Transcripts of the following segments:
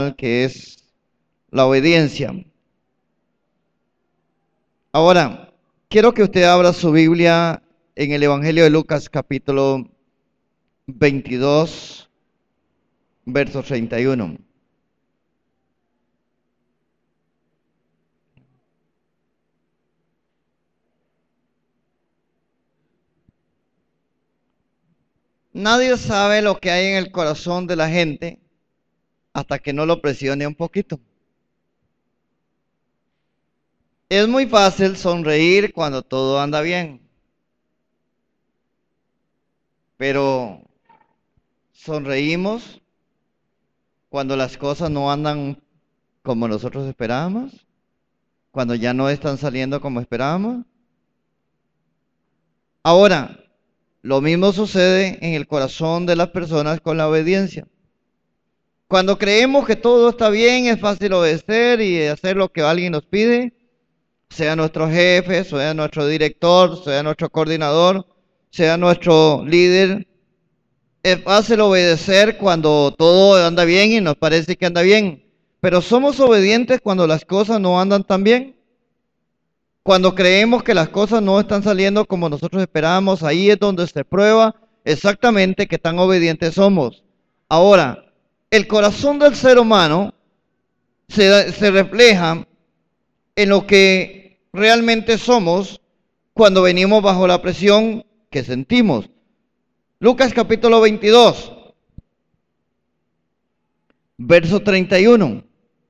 que es la obediencia. Ahora, quiero que usted abra su Biblia en el Evangelio de Lucas, capítulo 22, verso 31. Nadie sabe lo que hay en el corazón de la gente hasta que no lo presione un poquito. Es muy fácil sonreír cuando todo anda bien, pero sonreímos cuando las cosas no andan como nosotros esperábamos, cuando ya no están saliendo como esperábamos. Ahora, lo mismo sucede en el corazón de las personas con la obediencia. Cuando creemos que todo está bien, es fácil obedecer y hacer lo que alguien nos pide, sea nuestro jefe, sea nuestro director, sea nuestro coordinador, sea nuestro líder. Es fácil obedecer cuando todo anda bien y nos parece que anda bien, pero somos obedientes cuando las cosas no andan tan bien. Cuando creemos que las cosas no están saliendo como nosotros esperábamos, ahí es donde se prueba exactamente qué tan obedientes somos. Ahora, el corazón del ser humano se refleja en lo que realmente somos cuando venimos bajo la presión que sentimos. Lucas capítulo 22, verso 31.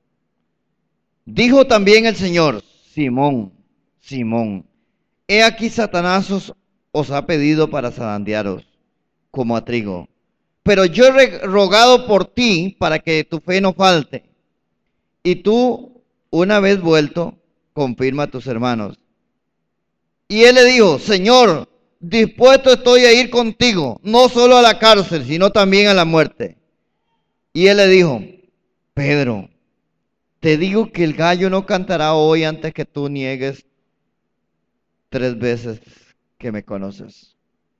Dijo también el Señor: Simón, Simón, he aquí Satanás os ha pedido para zarandearos como a trigo. Pero yo he rogado por ti para que tu fe no falte. Y tú, una vez vuelto, confirma a tus hermanos. Y él le dijo: Señor, dispuesto estoy a ir contigo, no solo a la cárcel, sino también a la muerte. Y él le dijo: Pedro, te digo que el gallo no cantará hoy antes que tú niegues 3 veces que me conoces.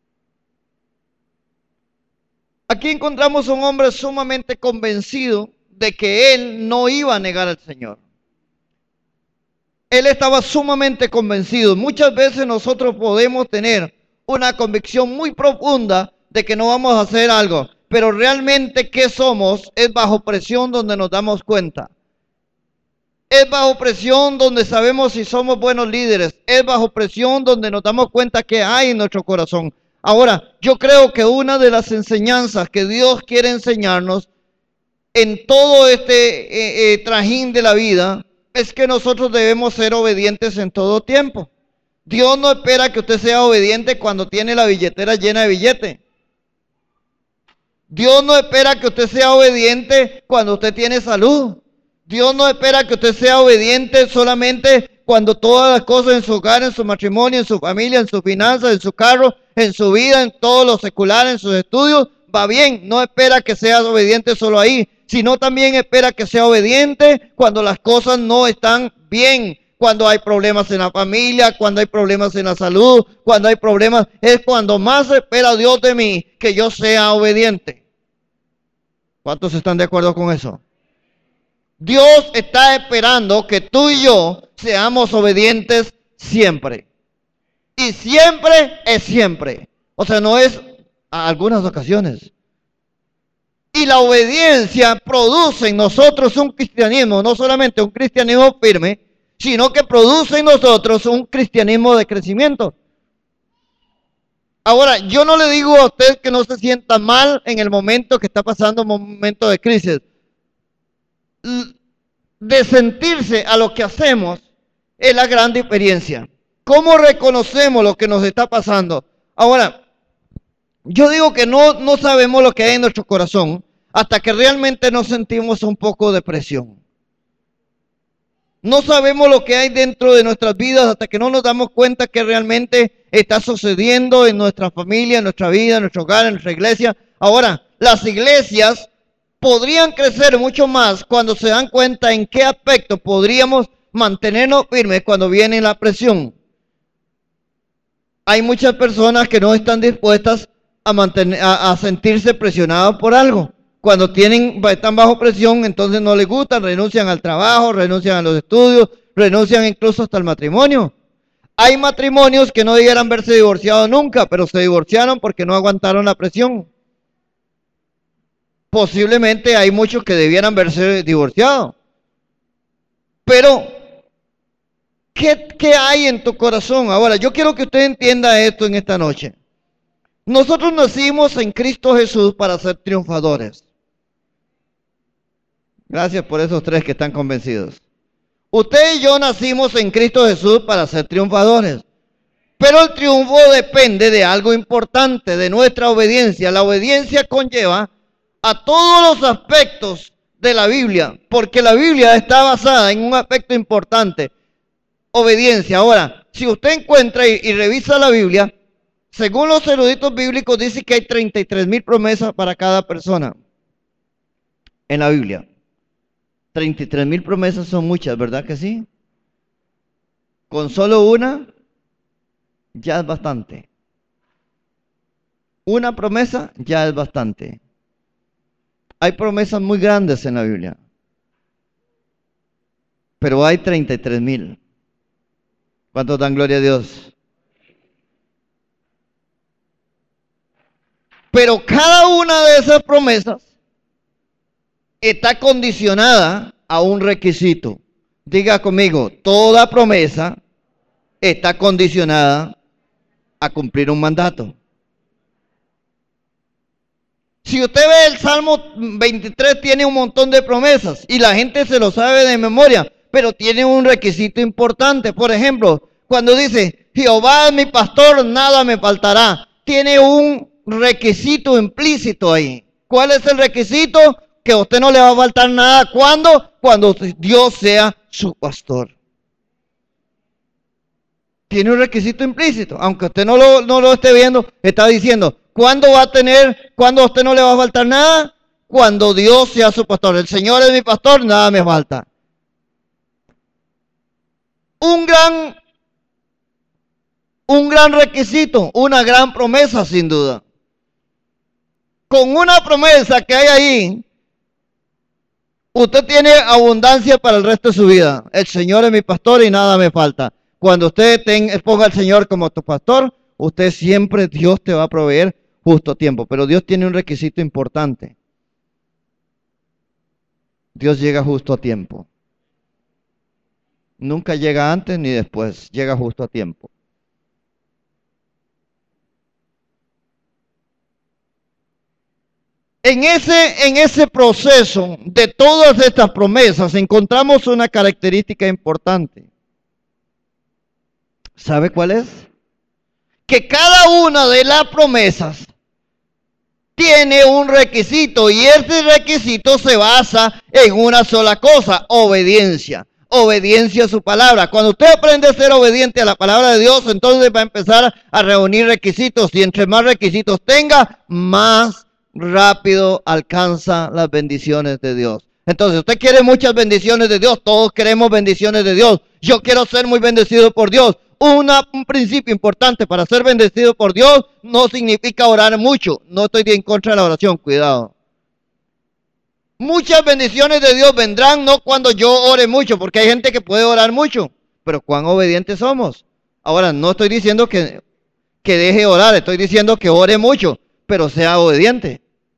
Aquí encontramos a un hombre sumamente convencido de que él no iba a negar al Señor. Él estaba sumamente convencido. Muchas veces nosotros podemos tener una convicción muy profunda de que no vamos a hacer algo, pero realmente ¿qué somos? Es bajo presión donde nos damos cuenta. Es bajo presión donde sabemos si somos buenos líderes. Es bajo presión donde nos damos cuenta que hay en nuestro corazón. Ahora, yo creo que una de las enseñanzas que Dios quiere enseñarnos en todo este trajín de la vida es que nosotros debemos ser obedientes en todo tiempo. Dios no espera que usted sea obediente cuando tiene la billetera llena de billete. Dios no espera que usted sea obediente cuando usted tiene salud. Dios no espera que usted sea obediente solamente cuando todas las cosas en su hogar, en su matrimonio, en su familia, en sus finanzas, en su carro, en su vida, en todo lo secular, en sus estudios, va bien. No espera que sea obediente solo ahí, sino también espera que sea obediente cuando las cosas no están bien. Cuando hay problemas en la familia, cuando hay problemas en la salud, cuando hay problemas, es cuando más espera Dios de mí que yo sea obediente. ¿Cuántos están de acuerdo con eso? Dios está esperando que tú y yo seamos obedientes siempre. Y siempre es siempre. O sea, no es a algunas ocasiones. Y la obediencia produce en nosotros un cristianismo, no solamente un cristianismo firme, sino que produce en nosotros un cristianismo de crecimiento. Ahora, yo no le digo a usted que no se sienta mal en el momento que está pasando un momento de crisis. De sentirse a lo que hacemos es la gran diferencia. ¿Cómo reconocemos lo que nos está pasando? Ahora, yo digo que no sabemos lo que hay en nuestro corazón hasta que realmente nos sentimos un poco de presión. No sabemos lo que hay dentro de nuestras vidas hasta que no nos damos cuenta que realmente está sucediendo en nuestra familia, en nuestra vida, en nuestro hogar, en nuestra iglesia. Ahora, las iglesias podrían crecer mucho más cuando se dan cuenta en qué aspecto podríamos mantenernos firmes cuando viene la presión. Hay muchas personas que no están dispuestas a sentirse presionadas por algo. Cuando están bajo presión, entonces no les gustan, renuncian al trabajo, renuncian a los estudios, renuncian incluso hasta al matrimonio. Hay matrimonios que no debieran verse divorciados nunca, pero se divorciaron porque no aguantaron la presión. Posiblemente hay muchos que debieran verse divorciados. Pero, ¿qué hay en tu corazón? Ahora, yo quiero que usted entienda esto en esta noche. Nosotros nacimos en Cristo Jesús para ser triunfadores. Gracias por esos tres que están convencidos. Usted y yo nacimos en Cristo Jesús para ser triunfadores. Pero el triunfo depende de algo importante, de nuestra obediencia. La obediencia conlleva a todos los aspectos de la Biblia, porque la Biblia está basada en un aspecto importante, obediencia. Ahora, si usted encuentra y revisa la Biblia, según los eruditos bíblicos, dice que hay 33,000 promesas para cada persona en la Biblia. 33,000 promesas son muchas, ¿verdad que sí? Con solo una, ya es bastante. Una promesa, ya es bastante. Hay promesas muy grandes en la Biblia, pero hay 33,000. ¿Cuántos dan gloria a Dios? Pero cada una de esas promesas está condicionada a un requisito. Diga conmigo, toda promesa está condicionada a cumplir un mandato. Si usted ve el Salmo 23, tiene un montón de promesas y la gente se lo sabe de memoria, pero tiene un requisito importante. Por ejemplo, cuando dice, Jehová es mi pastor, nada me faltará, tiene un requisito implícito ahí. ¿Cuál es el requisito? Que a usted no le va a faltar nada. ¿Cuándo? Cuando Dios sea su pastor. Tiene un requisito implícito, aunque usted no lo esté viendo, está diciendo, ¿cuándo va a tener, cuándo a usted no le va a faltar nada? Cuando Dios sea su pastor. El Señor es mi pastor, nada me falta. Un gran requisito, una gran promesa sin duda. Con una promesa que hay ahí, usted tiene abundancia para el resto de su vida. El Señor es mi pastor y nada me falta. Cuando usted ponga al Señor como tu pastor, usted siempre, Dios te va a proveer justo a tiempo. Pero Dios tiene un requisito importante. Dios llega justo a tiempo. Nunca llega antes ni después, llega justo a tiempo. En ese proceso de todas estas promesas encontramos una característica importante. ¿Sabe cuál es? Que cada una de las promesas tiene un requisito y ese requisito se basa en una sola cosa, obediencia. Obediencia a su palabra. Cuando usted aprende a ser obediente a la palabra de Dios, entonces va a empezar a reunir requisitos y entre más requisitos tenga, más rápido alcanza las bendiciones de Dios. Entonces, usted quiere muchas bendiciones de Dios, todos queremos bendiciones de Dios. Yo quiero ser muy bendecido por Dios. Un principio importante para ser bendecido por Dios no significa orar mucho. No estoy en contra de la oración, cuidado. Muchas bendiciones de Dios vendrán no cuando yo ore mucho, porque hay gente que puede orar mucho, pero cuán obedientes somos. Ahora, no estoy diciendo que deje orar, estoy diciendo que ore mucho, pero sea obediente.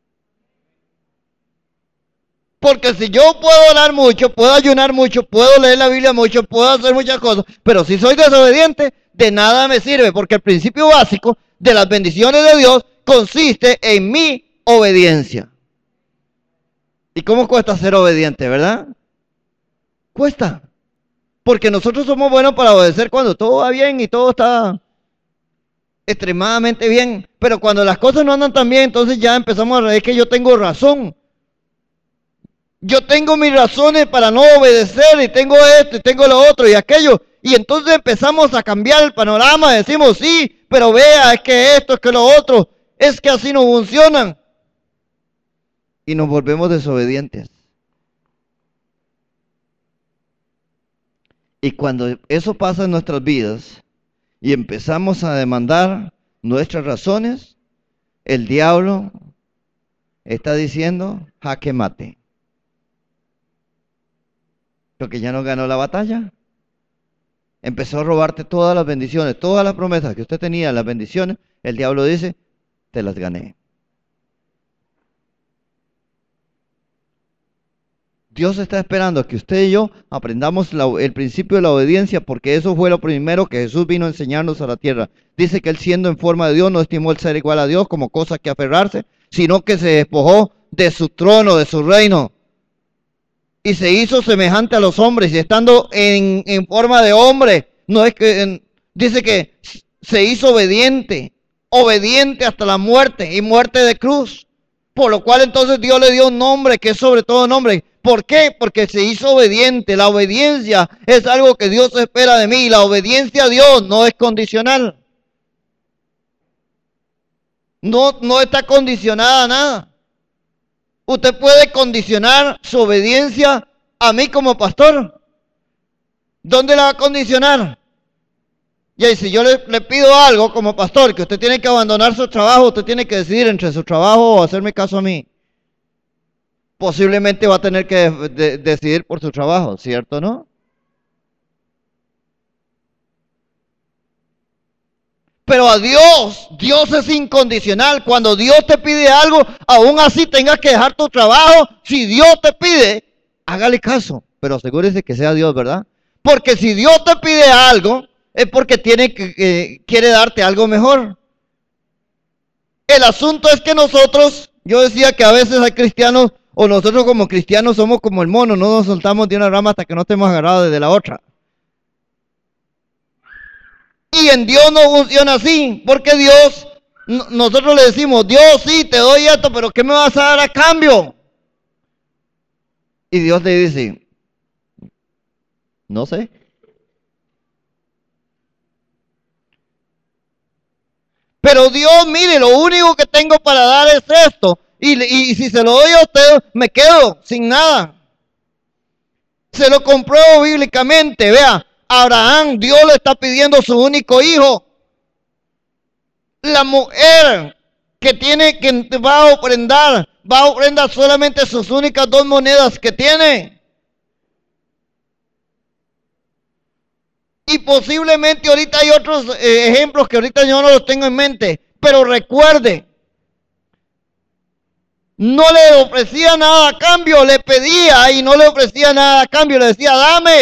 Porque si yo puedo orar mucho, puedo ayunar mucho, puedo leer la Biblia mucho, puedo hacer muchas cosas, pero si soy desobediente, de nada me sirve, porque el principio básico de las bendiciones de Dios consiste en mi obediencia. ¿Y cómo cuesta ser obediente, verdad? Cuesta. Porque nosotros somos buenos para obedecer cuando todo va bien y todo está extremadamente bien, pero cuando las cosas no andan tan bien, entonces ya empezamos a ver que yo tengo razón. Yo tengo mis razones para no obedecer y tengo esto y tengo lo otro y aquello. Y entonces empezamos a cambiar el panorama, decimos sí, pero vea, es que esto, es que lo otro, es que así no funcionan. Y nos volvemos desobedientes. Y cuando eso pasa en nuestras vidas y empezamos a demandar nuestras razones, el diablo está diciendo jaque mate. Porque ya no ganó la batalla. Empezó a robarte todas las bendiciones, todas las promesas que usted tenía, las bendiciones. El diablo dice, te las gané. Dios está esperando que usted y yo aprendamos el principio de la obediencia, porque eso fue lo primero que Jesús vino a enseñarnos a la tierra. Dice que él, siendo en forma de Dios, no estimó el ser igual a Dios como cosa que aferrarse, sino que se despojó de su trono, de su reino, y se hizo semejante a los hombres, y estando en forma de hombre, no es que dice que se hizo obediente hasta la muerte, y muerte de cruz. Por lo cual entonces Dios le dio un nombre que es sobre todo nombre. ¿Por qué? Porque se hizo obediente. La obediencia es algo que Dios espera de mí. La obediencia a Dios no es condicional. No está condicionada a nada. Usted puede condicionar su obediencia a mí como pastor. ¿Dónde la va a condicionar? Y ahí, si yo le pido algo como pastor, que usted tiene que abandonar su trabajo, usted tiene que decidir entre su trabajo o hacerme caso a mí. Posiblemente va a tener que decidir por su trabajo, ¿cierto, no? Pero a Dios es incondicional. Cuando Dios te pide algo, aún así tengas que dejar tu trabajo. Si Dios te pide, hágale caso, pero asegúrese que sea Dios, ¿verdad? Porque si Dios te pide algo, es porque quiere darte algo mejor. El asunto es que nosotros, yo decía que a veces hay cristianos, o nosotros como cristianos somos como el mono, no nos soltamos de una rama hasta que no estemos agarrados de la otra. Y en Dios no funciona así, porque Dios, nosotros le decimos, Dios, sí, te doy esto, pero ¿qué me vas a dar a cambio? Y Dios le dice, no sé. Pero Dios, mire, lo único que tengo para dar es esto. Y si se lo doy a usted, me quedo sin nada. Se lo compruebo bíblicamente. Vea, Abraham, Dios le está pidiendo su único hijo. La mujer que va a ofrendar solamente sus únicas 2 monedas que tiene. Y posiblemente ahorita hay otros ejemplos que ahorita yo no los tengo en mente. Pero recuerde, no le ofrecía nada a cambio, le pedía y no le ofrecía nada a cambio. Le decía,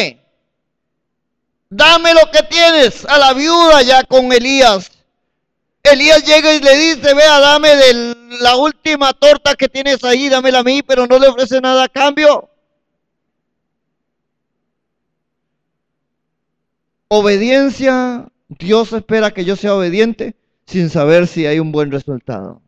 dame lo que tienes. A la viuda ya con Elías. Elías llega y le dice, vea, dame de la última torta que tienes ahí, dámela a mí, pero no le ofrece nada a cambio. Obediencia, Dios espera que yo sea obediente sin saber si hay un buen resultado.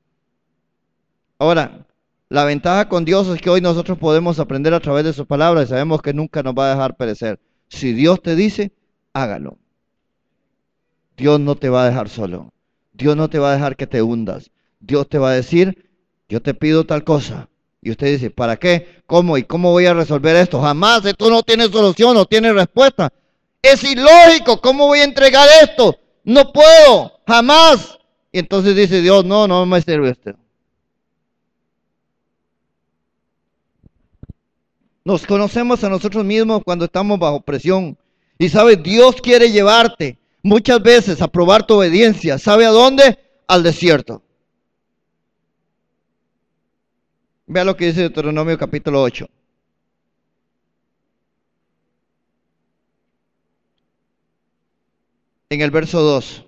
Ahora, la ventaja con Dios es que hoy nosotros podemos aprender a través de su palabra y sabemos que nunca nos va a dejar perecer. Si Dios te dice, hágalo. Dios no te va a dejar solo. Dios no te va a dejar que te hundas. Dios te va a decir, yo te pido tal cosa. Y usted dice, ¿para qué? ¿Cómo? ¿Y cómo voy a resolver esto? Jamás, esto no tiene solución, no tiene respuesta. Es ilógico, ¿cómo voy a entregar esto? No puedo, jamás. Y entonces dice Dios, no me sirve esto. Nos conocemos a nosotros mismos cuando estamos bajo presión. Y sabes, Dios quiere llevarte muchas veces a probar tu obediencia. ¿Sabe a dónde? Al desierto. Vea lo que dice Deuteronomio capítulo 8. En el verso 2.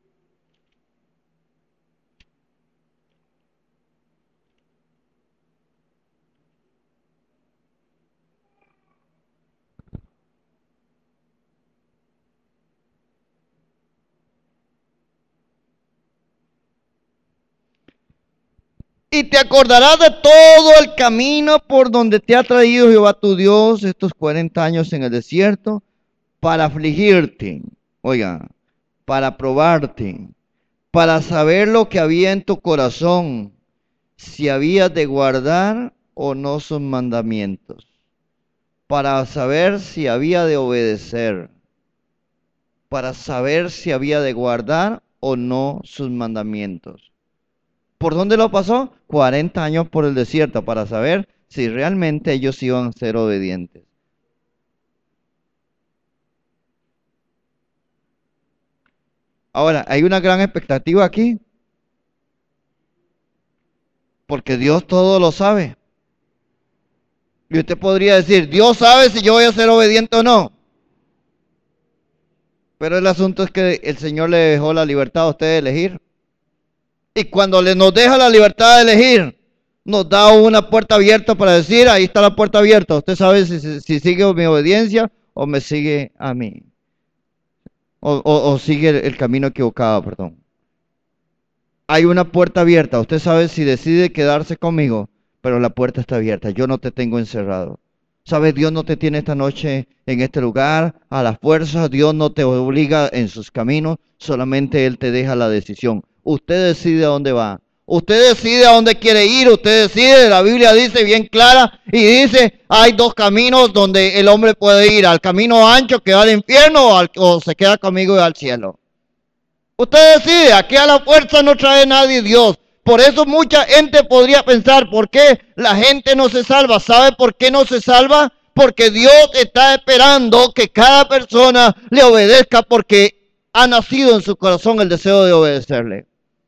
Y te acordarás de todo el camino por donde te ha traído Jehová tu Dios estos 40 años en el desierto para afligirte. Oiga, para probarte, para saber lo que había en tu corazón, si habías de guardar o no sus mandamientos, para saber si había de obedecer, para saber si había de guardar o no sus mandamientos. ¿Por dónde lo pasó? 40 años por el desierto para saber si realmente ellos iban a ser obedientes. Ahora, hay una gran expectativa aquí, porque Dios todo lo sabe. Y usted podría decir, Dios sabe si yo voy a ser obediente o no. Pero el asunto es que el Señor le dejó la libertad a usted de elegir. Y cuando nos deja la libertad de elegir, nos da una puerta abierta para decir, ahí está la puerta abierta. Usted sabe si sigue mi obediencia o me sigue a mí. O sigue el camino equivocado, perdón. Hay una puerta abierta. Usted sabe si decide quedarse conmigo, pero la puerta está abierta. Yo no te tengo encerrado. ¿Sabes? Dios no te tiene esta noche en este lugar a la fuerza. Dios no te obliga en sus caminos. Solamente Él te deja la decisión. Usted decide a dónde va. Usted decide a dónde quiere ir. Usted decide. La Biblia dice bien clara y dice, hay dos caminos donde el hombre puede ir. Al camino ancho que va al infierno o se queda conmigo y va al cielo. Usted decide. Aquí a la fuerza no trae nadie Dios. Por eso mucha gente podría pensar, ¿por qué la gente no se salva? ¿Sabe por qué no se salva? Porque Dios está esperando que cada persona le obedezca porque ha nacido en su corazón el deseo de obedecerle.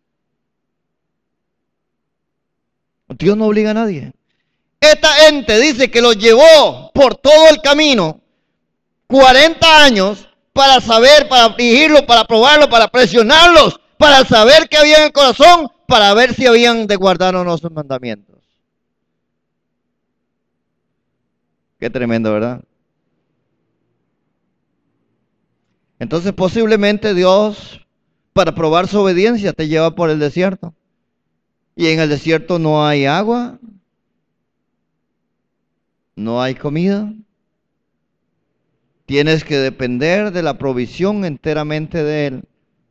Dios no obliga a nadie. Esta gente dice que los llevó por todo el camino 40 años para saber, para afligirlo, para probarlo, para presionarlos, para saber qué había en el corazón, para ver si habían de guardar o no sus mandamientos. Qué tremendo, ¿verdad? Entonces posiblemente Dios, para probar su obediencia, te lleva por el desierto. Y en el desierto no hay agua, no hay comida. Tienes que depender de la provisión enteramente de Él.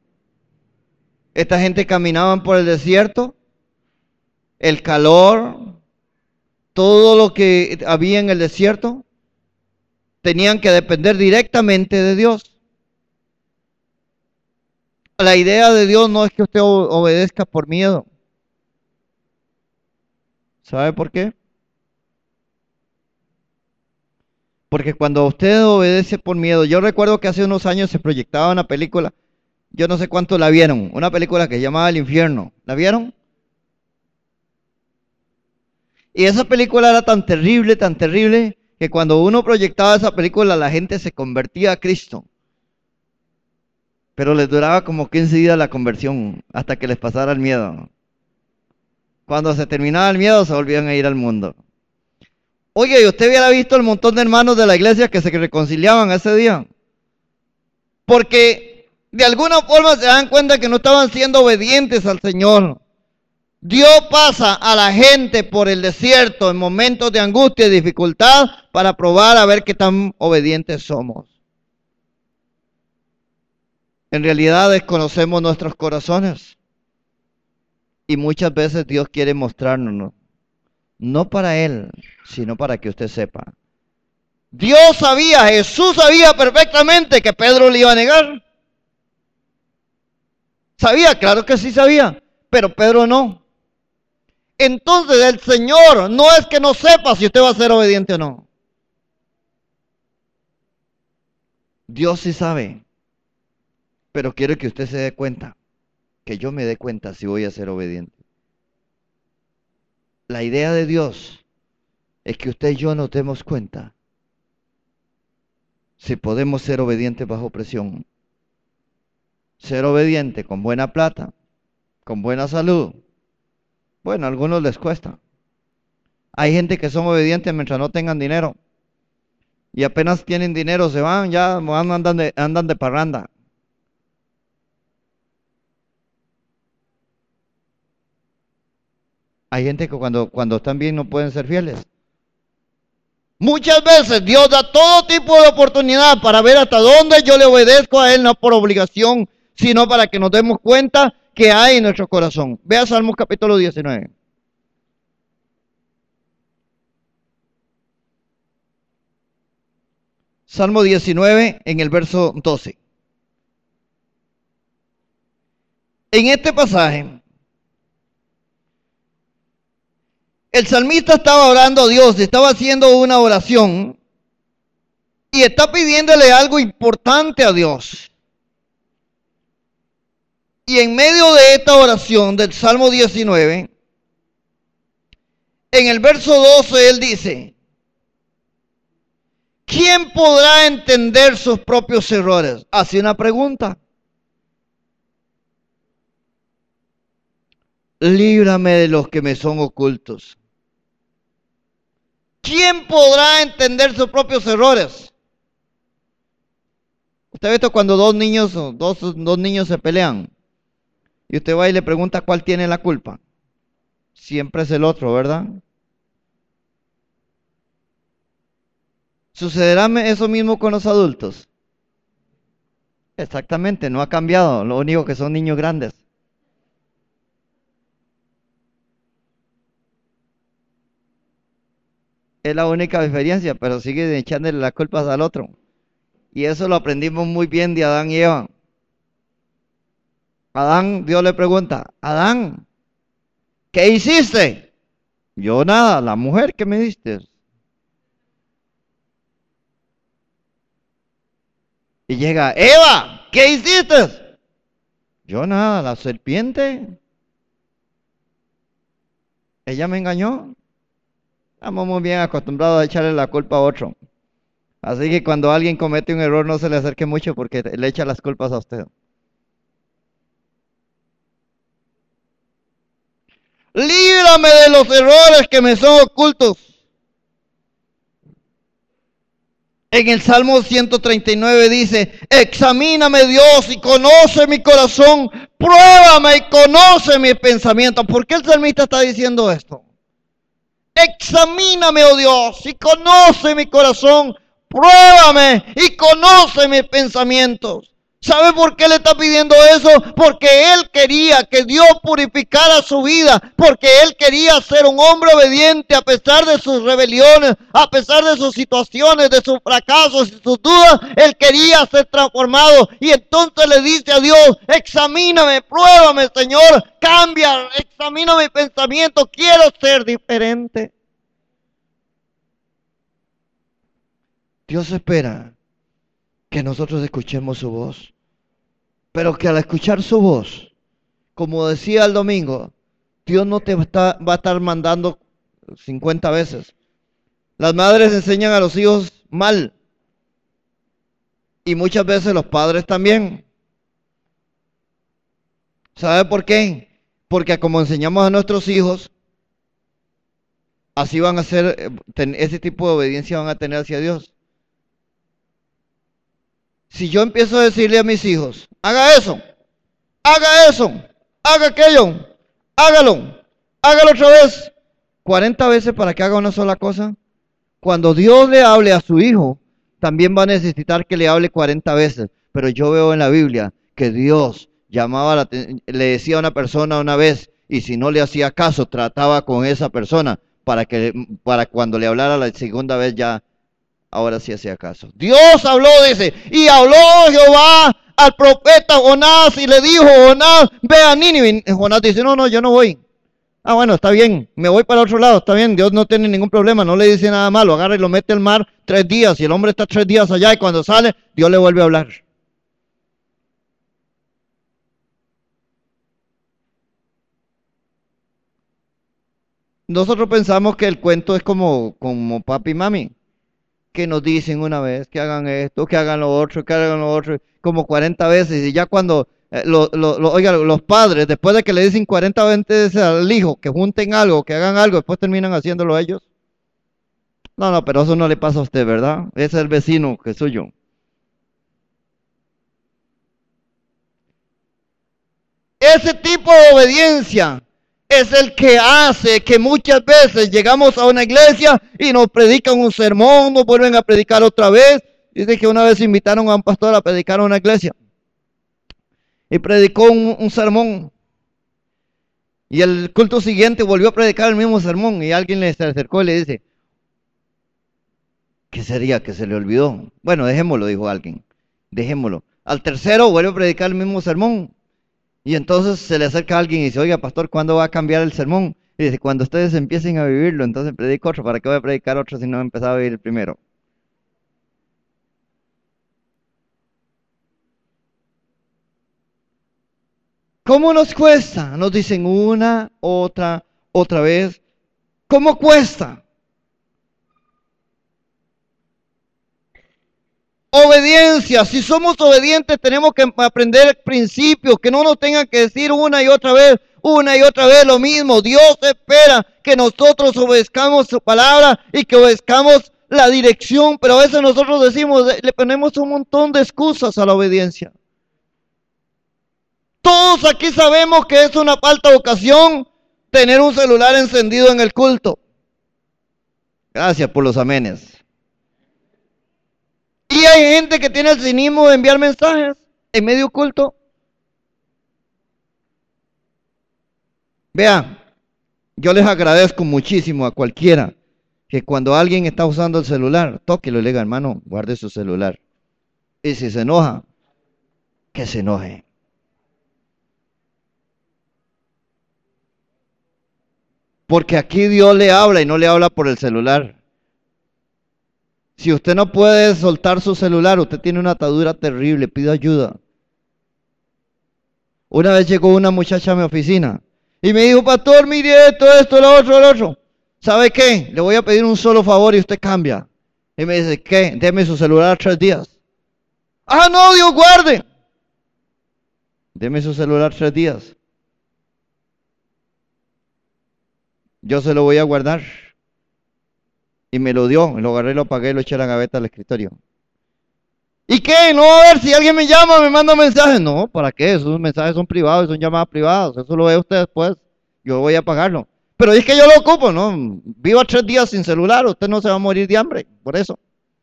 Esta gente caminaban por el desierto, el calor, todo lo que había en el desierto, tenían que depender directamente de Dios. La idea de Dios no es que usted obedezca por miedo. ¿Sabe por qué? Porque cuando usted obedece por miedo, yo recuerdo que hace unos años se proyectaba una película, yo no sé cuánto la vieron, una película que se llamaba El Infierno. ¿La vieron? Y esa película era tan terrible, que cuando uno proyectaba esa película la gente se convertía a Cristo. Pero les duraba como 15 días la conversión hasta que les pasara el miedo. Cuando se terminaba el miedo se volvían a ir al mundo. Oye, ¿y usted hubiera visto el montón de hermanos de la iglesia que se reconciliaban ese día? Porque de alguna forma se dan cuenta que no estaban siendo obedientes al Señor. Dios pasa a la gente por el desierto en momentos de angustia y dificultad para probar a ver qué tan obedientes somos. En realidad desconocemos nuestros corazones y muchas veces Dios quiere mostrarnos, no para Él, sino para que usted sepa. Dios sabía, Jesús sabía perfectamente que Pedro le iba a negar. Sabía, claro que sí sabía, pero Pedro no. Entonces el Señor no es que no sepa si usted va a ser obediente o no. Dios sí sabe, pero quiero que usted se dé cuenta, que yo me dé cuenta si voy a ser obediente. La idea de Dios es que usted y yo nos demos cuenta si podemos ser obedientes bajo presión. Ser obediente con buena plata, con buena salud. Bueno, a algunos les cuesta. Hay gente que son obedientes mientras no tengan dinero. Y apenas tienen dinero se van, ya andan de parranda. Hay gente que cuando están bien no pueden ser fieles. Muchas veces Dios da todo tipo de oportunidad para ver hasta dónde yo le obedezco a Él, no por obligación, sino para que nos demos cuenta que hay en nuestro corazón. Vea Salmos capítulo 19. Salmo 19 en el verso 12. En este pasaje, El salmista estaba orando a Dios, estaba haciendo una oración y está pidiéndole algo importante a Dios. Y en medio de esta oración del Salmo 19, en el verso 12 él dice: ¿quién podrá entender sus propios errores? Hace una pregunta. Líbrame de los que me son ocultos. ¿Quién podrá entender sus propios errores? Usted ha visto cuando dos niños se pelean y usted va y le pregunta cuál tiene la culpa. Siempre es el otro, ¿verdad? ¿Sucederá eso mismo con los adultos? Exactamente, no ha cambiado, lo único que son niños grandes. Es la única diferencia, pero sigue echándole las culpas al otro. Y eso lo aprendimos muy bien de Adán y Eva. Adán, Dios le pregunta: Adán, ¿qué hiciste? Yo nada, la mujer que me diste. Y llega: Eva, ¿qué hiciste? Yo nada, la serpiente. Ella me engañó. Estamos muy bien acostumbrados a echarle la culpa a otro. Así que cuando alguien comete un error, no se le acerque mucho porque le echa las culpas a usted. Líbrame de los errores que me son ocultos. En el Salmo 139 dice: examíname, Dios, y conoce mi corazón. Pruébame y conoce mis pensamientos. ¿Por qué el salmista está diciendo esto? Examíname, oh Dios, y conoce mi corazón. Pruébame y conoce mis pensamientos. ¿Sabe por qué le está pidiendo eso? Porque él quería que Dios purificara su vida, porque él quería ser un hombre obediente a pesar de sus rebeliones, a pesar de sus situaciones, de sus fracasos y sus dudas. Él quería ser transformado y entonces le dice a Dios: examíname, pruébame, Señor, cambia, examina mi pensamiento, quiero ser diferente. Dios espera que nosotros escuchemos su voz, pero que al escuchar su voz, como decía el domingo, Dios no te va a estar mandando 50 veces. Las madres enseñan a los hijos mal, y muchas veces los padres también. ¿Sabe por qué? Porque como enseñamos a nuestros hijos, así van a ser, ese tipo de obediencia van a tener hacia Dios. Si yo empiezo a decirle a mis hijos: haga eso, haga aquello, hágalo otra vez, 40 veces para que haga una sola cosa. Cuando Dios le hable a su hijo, también va a necesitar que le hable 40 veces. Pero yo veo en la Biblia que Dios le decía a una persona una vez, y si no le hacía caso, trataba con esa persona para cuando le hablara la segunda vez ya, ahora sí hacía caso. Dios habló, dice, y habló Jehová al profeta Jonás y le dijo: Jonás, ve a Nínive. Jonás dice: no, yo no voy. Ah, bueno, está bien, me voy para otro lado, está bien, Dios no tiene ningún problema, no le dice nada malo, agarra y lo mete al mar 3 días, y el hombre está 3 días allá, y cuando sale, Dios le vuelve a hablar. Nosotros pensamos que el cuento es como papi y mami, que nos dicen una vez que hagan esto, que hagan lo otro, como 40 veces, y ya cuando, oiga, los padres, después de que le dicen 40 veces al hijo que junten algo, que hagan algo, después terminan haciéndolo ellos. No, pero eso no le pasa a usted, ¿verdad? Ese es el vecino que es suyo. Ese tipo de obediencia es el que hace que muchas veces llegamos a una iglesia y nos predican un sermón, nos vuelven a predicar otra vez. Dice que una vez invitaron a un pastor a predicar a una iglesia y predicó un sermón. Y el culto siguiente volvió a predicar el mismo sermón y alguien le se acercó y le dice: ¿qué sería que se le olvidó? Bueno, dejémoslo, dijo alguien, dejémoslo. Al tercero vuelve a predicar el mismo sermón. Y entonces se le acerca a alguien y dice: oiga, pastor, ¿cuándo va a cambiar el sermón? Y dice, cuando ustedes empiecen a vivirlo, entonces predico otro. ¿Para qué voy a predicar otro si no he empezado a vivir el primero? ¿Cómo nos cuesta? Nos dicen una, otra vez. ¿Cómo cuesta? Obediencia. Si somos obedientes, tenemos que aprender principios que no nos tengan que decir una y otra vez lo mismo. Dios espera que nosotros obedezcamos su palabra y que obedezcamos la dirección, pero a veces nosotros decimos, le ponemos un montón de excusas a la obediencia. Todos aquí sabemos que es una falta de ocasión tener un celular encendido en el culto. Gracias por los amenes. Y hay gente que tiene el cinismo de enviar mensajes en medio culto. Vean, yo les agradezco muchísimo a cualquiera que cuando alguien está usando el celular, tóquelo y le diga, hermano, guarde su celular. Y si se enoja, que se enoje. Porque aquí Dios le habla y no le habla por el celular. Si usted no puede soltar su celular, usted tiene una atadura terrible, pida ayuda. Una vez llegó una muchacha a mi oficina y me dijo, pastor, mire esto, lo otro. ¿Sabe qué? Le voy a pedir un solo favor y usted cambia. Y me dice, ¿qué? Deme su celular 3 días. Ah, no, Dios guarde. Deme su celular 3 días. Yo se lo voy a guardar. Y me lo dio, lo agarré, lo apagué, lo eché a la gaveta del escritorio. ¿Y qué? No, a ver, si alguien me llama, me manda mensajes. No, ¿para qué? Esos mensajes son privados, son llamadas privadas. Eso lo ve usted después. Yo voy a pagarlo. Pero es que yo lo ocupo, ¿no? Viva 3 días sin celular, usted no se va a morir de hambre, por eso.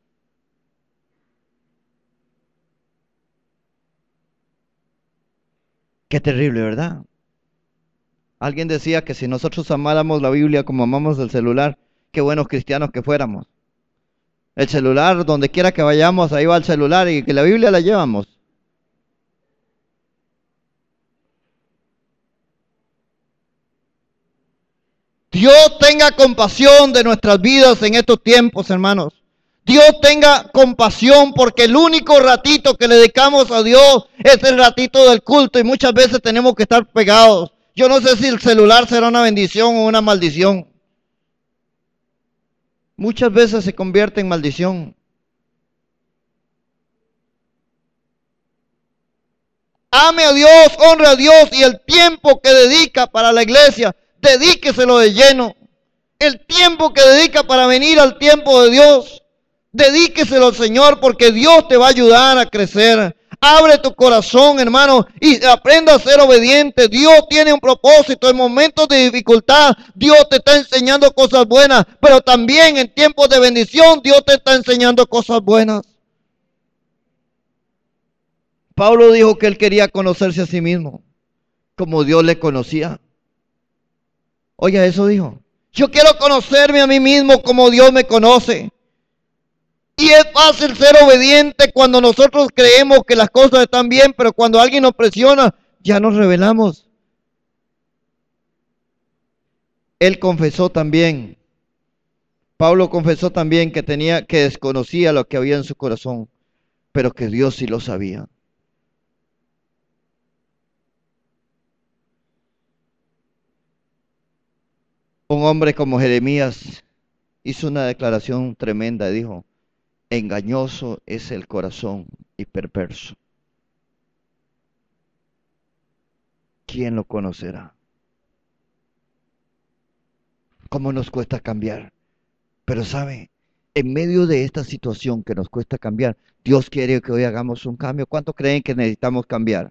Qué terrible, ¿verdad? Alguien decía que si nosotros amáramos la Biblia como amamos el celular, qué buenos cristianos que fuéramos. El celular, donde quiera que vayamos, ahí va el celular y que la Biblia la llevamos. Dios tenga compasión de nuestras vidas en estos tiempos, hermanos. Dios tenga compasión porque el único ratito que le dedicamos a Dios es el ratito del culto y muchas veces tenemos que estar pegados. Yo no sé si el celular será una bendición o una maldición. Muchas veces se convierte en maldición. Ame a Dios, honre a Dios y el tiempo que dedica para la iglesia, dedíqueselo de lleno. El tiempo que dedica para venir al tiempo de Dios, dedíqueselo al Señor porque Dios te va a ayudar a crecer. Abre tu corazón, hermano, y aprenda a ser obediente. Dios tiene un propósito. En momentos de dificultad, Dios te está enseñando cosas buenas, pero también en tiempos de bendición, Dios te está enseñando cosas buenas. Pablo dijo que él quería conocerse a sí mismo, como Dios le conocía. Oiga, eso dijo. Yo quiero conocerme a mí mismo como Dios me conoce. Y es fácil ser obediente cuando nosotros creemos que las cosas están bien, pero cuando alguien nos presiona, ya nos rebelamos. Él confesó también, Pablo confesó también que desconocía lo que había en su corazón, pero que Dios sí lo sabía. Un hombre como Jeremías hizo una declaración tremenda, dijo, engañoso es el corazón y perverso. ¿Quién lo conocerá? ¿Cómo nos cuesta cambiar? Pero sabe, en medio de esta situación que nos cuesta cambiar, Dios quiere que hoy hagamos un cambio. ¿Cuánto creen que necesitamos cambiar?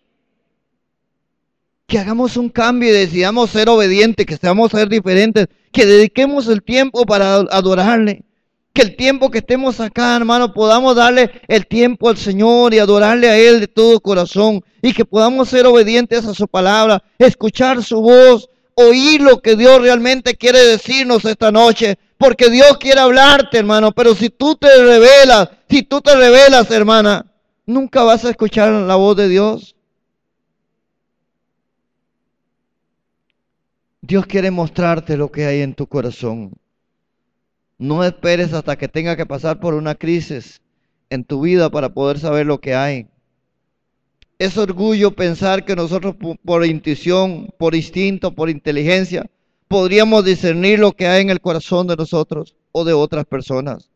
Que hagamos un cambio y decidamos ser obedientes, que seamos ser diferentes, que dediquemos el tiempo para adorarle. Que el tiempo que estemos acá, hermano, podamos darle el tiempo al Señor y adorarle a Él de todo corazón. Y que podamos ser obedientes a su palabra, escuchar su voz, oír lo que Dios realmente quiere decirnos esta noche. Porque Dios quiere hablarte, hermano, pero si tú te rebelas, hermana, nunca vas a escuchar la voz de Dios. Dios quiere mostrarte lo que hay en tu corazón. No esperes hasta que tenga que pasar por una crisis en tu vida para poder saber lo que hay. Es orgullo pensar que nosotros por intuición, por instinto, por inteligencia, podríamos discernir lo que hay en el corazón de nosotros o de otras personas.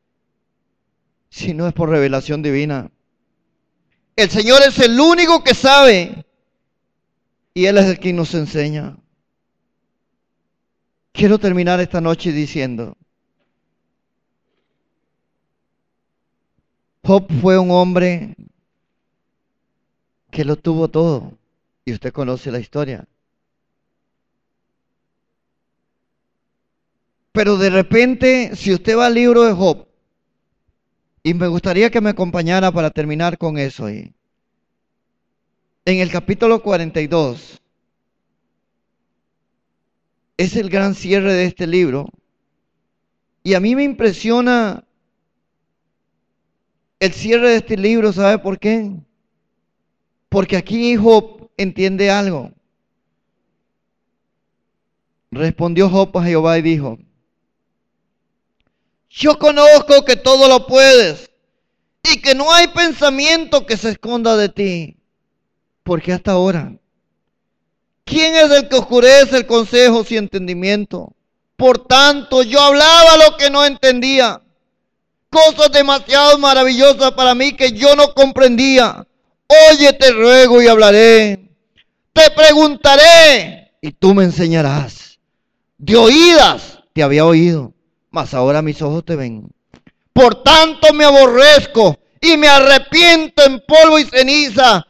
Si no es por revelación divina. El Señor es el único que sabe y Él es el que nos enseña. Quiero terminar esta noche diciendo, Job fue un hombre que lo tuvo todo, y usted conoce la historia. Pero de repente, si usted va al libro de Job, y me gustaría que me acompañara para terminar con eso ahí. En el capítulo 42, es el gran cierre de este libro, y a mí me impresiona el cierre de este libro, ¿sabe por qué? Porque aquí Job entiende algo. Respondió Job a Jehová y dijo, yo conozco que todo lo puedes y que no hay pensamiento que se esconda de ti. Porque hasta ahora, ¿quién es el que oscurece el consejo sin entendimiento? Por tanto, yo hablaba lo que no entendía, cosas demasiado maravillosas para mí que yo no comprendía. Oye, te ruego y hablaré. Te preguntaré y tú me enseñarás. De oídas te había oído, mas ahora mis ojos te ven. Por tanto me aborrezco y me arrepiento en polvo y ceniza.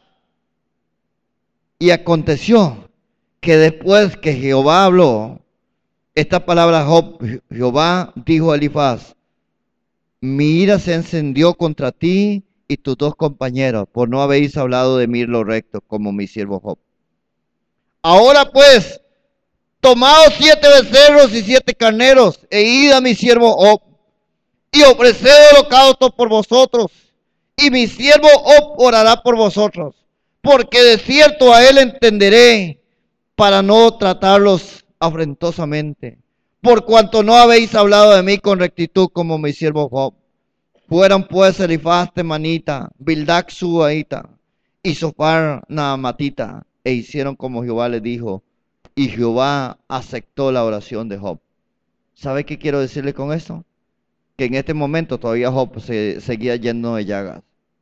Y aconteció que después que Jehová habló esta palabra Job, Jehová dijo a Elifaz, mi ira se encendió contra ti y tus dos compañeros, por no habéis hablado de mí lo recto, como mi siervo Job. Ahora pues, tomaos 7 becerros y 7 carneros, e id a mi siervo Job, y ofreced holocausto por vosotros, y mi siervo Job orará por vosotros, porque de cierto a él entenderé, para no tratarlos afrentosamente, por cuanto no habéis hablado de mí con rectitud, como mi siervo Job. Fueron pues Elifaz temanita, Bildad suaita y Zophar naamatita, e hicieron como Jehová les dijo, y Jehová aceptó la oración de Job. ¿Sabe qué quiero decirle con esto? Que en este momento todavía Job se seguía lleno de llagas.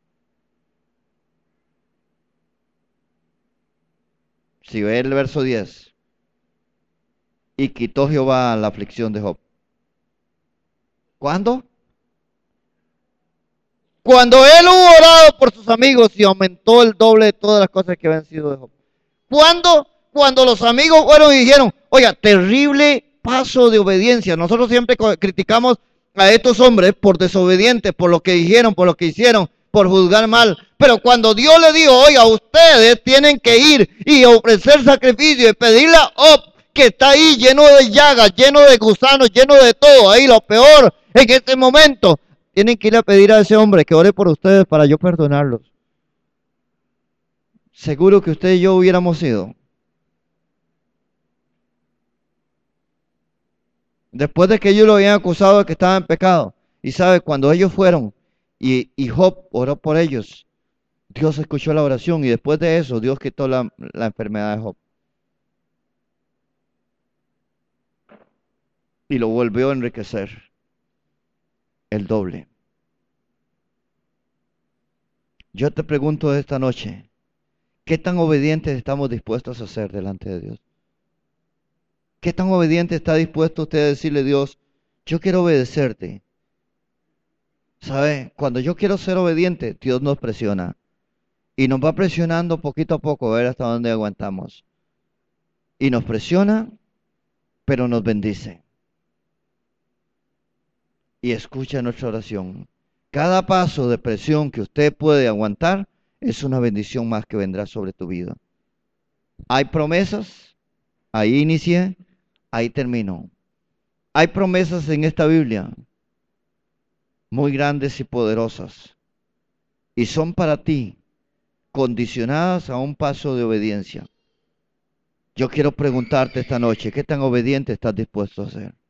Si ve el verso 10, y quitó Jehová la aflicción de Job. ¿Cuándo? Cuando él hubo orado por sus amigos y aumentó el doble de todas las cosas que habían sido de Job. ¿Cuándo? Cuando los amigos fueron y dijeron, oiga, terrible paso de obediencia. Nosotros siempre criticamos a estos hombres por desobedientes, por lo que dijeron, por lo que hicieron, por juzgar mal. Pero cuando Dios le dijo, oiga, ustedes tienen que ir y ofrecer sacrificio y pedirle a Job, que está ahí lleno de llagas, lleno de gusanos, lleno de todo, ahí lo peor en este momento. Tienen que ir a pedir a ese hombre que ore por ustedes para yo perdonarlos. Seguro que usted y yo hubiéramos ido. Después de que ellos lo habían acusado de que estaba en pecado. Y sabe, cuando ellos fueron y Job oró por ellos, Dios escuchó la oración y después de eso Dios quitó la enfermedad de Job. Y lo volvió a enriquecer el doble. Yo te pregunto esta noche, ¿qué tan obedientes estamos dispuestos a ser delante de Dios? ¿Qué tan obediente está dispuesto usted a decirle a Dios, yo quiero obedecerte? ¿Sabe? Cuando yo quiero ser obediente, Dios nos presiona. Y nos va presionando poquito a poco a ver hasta dónde aguantamos. Y nos presiona, pero nos bendice. Y escucha nuestra oración. Cada paso de presión que usted puede aguantar es una bendición más que vendrá sobre tu vida. Hay promesas, ahí inicié, ahí termino. Hay promesas en esta Biblia muy grandes y poderosas. Y son para ti, condicionadas a un paso de obediencia. Yo quiero preguntarte esta noche, ¿qué tan obediente estás dispuesto a ser?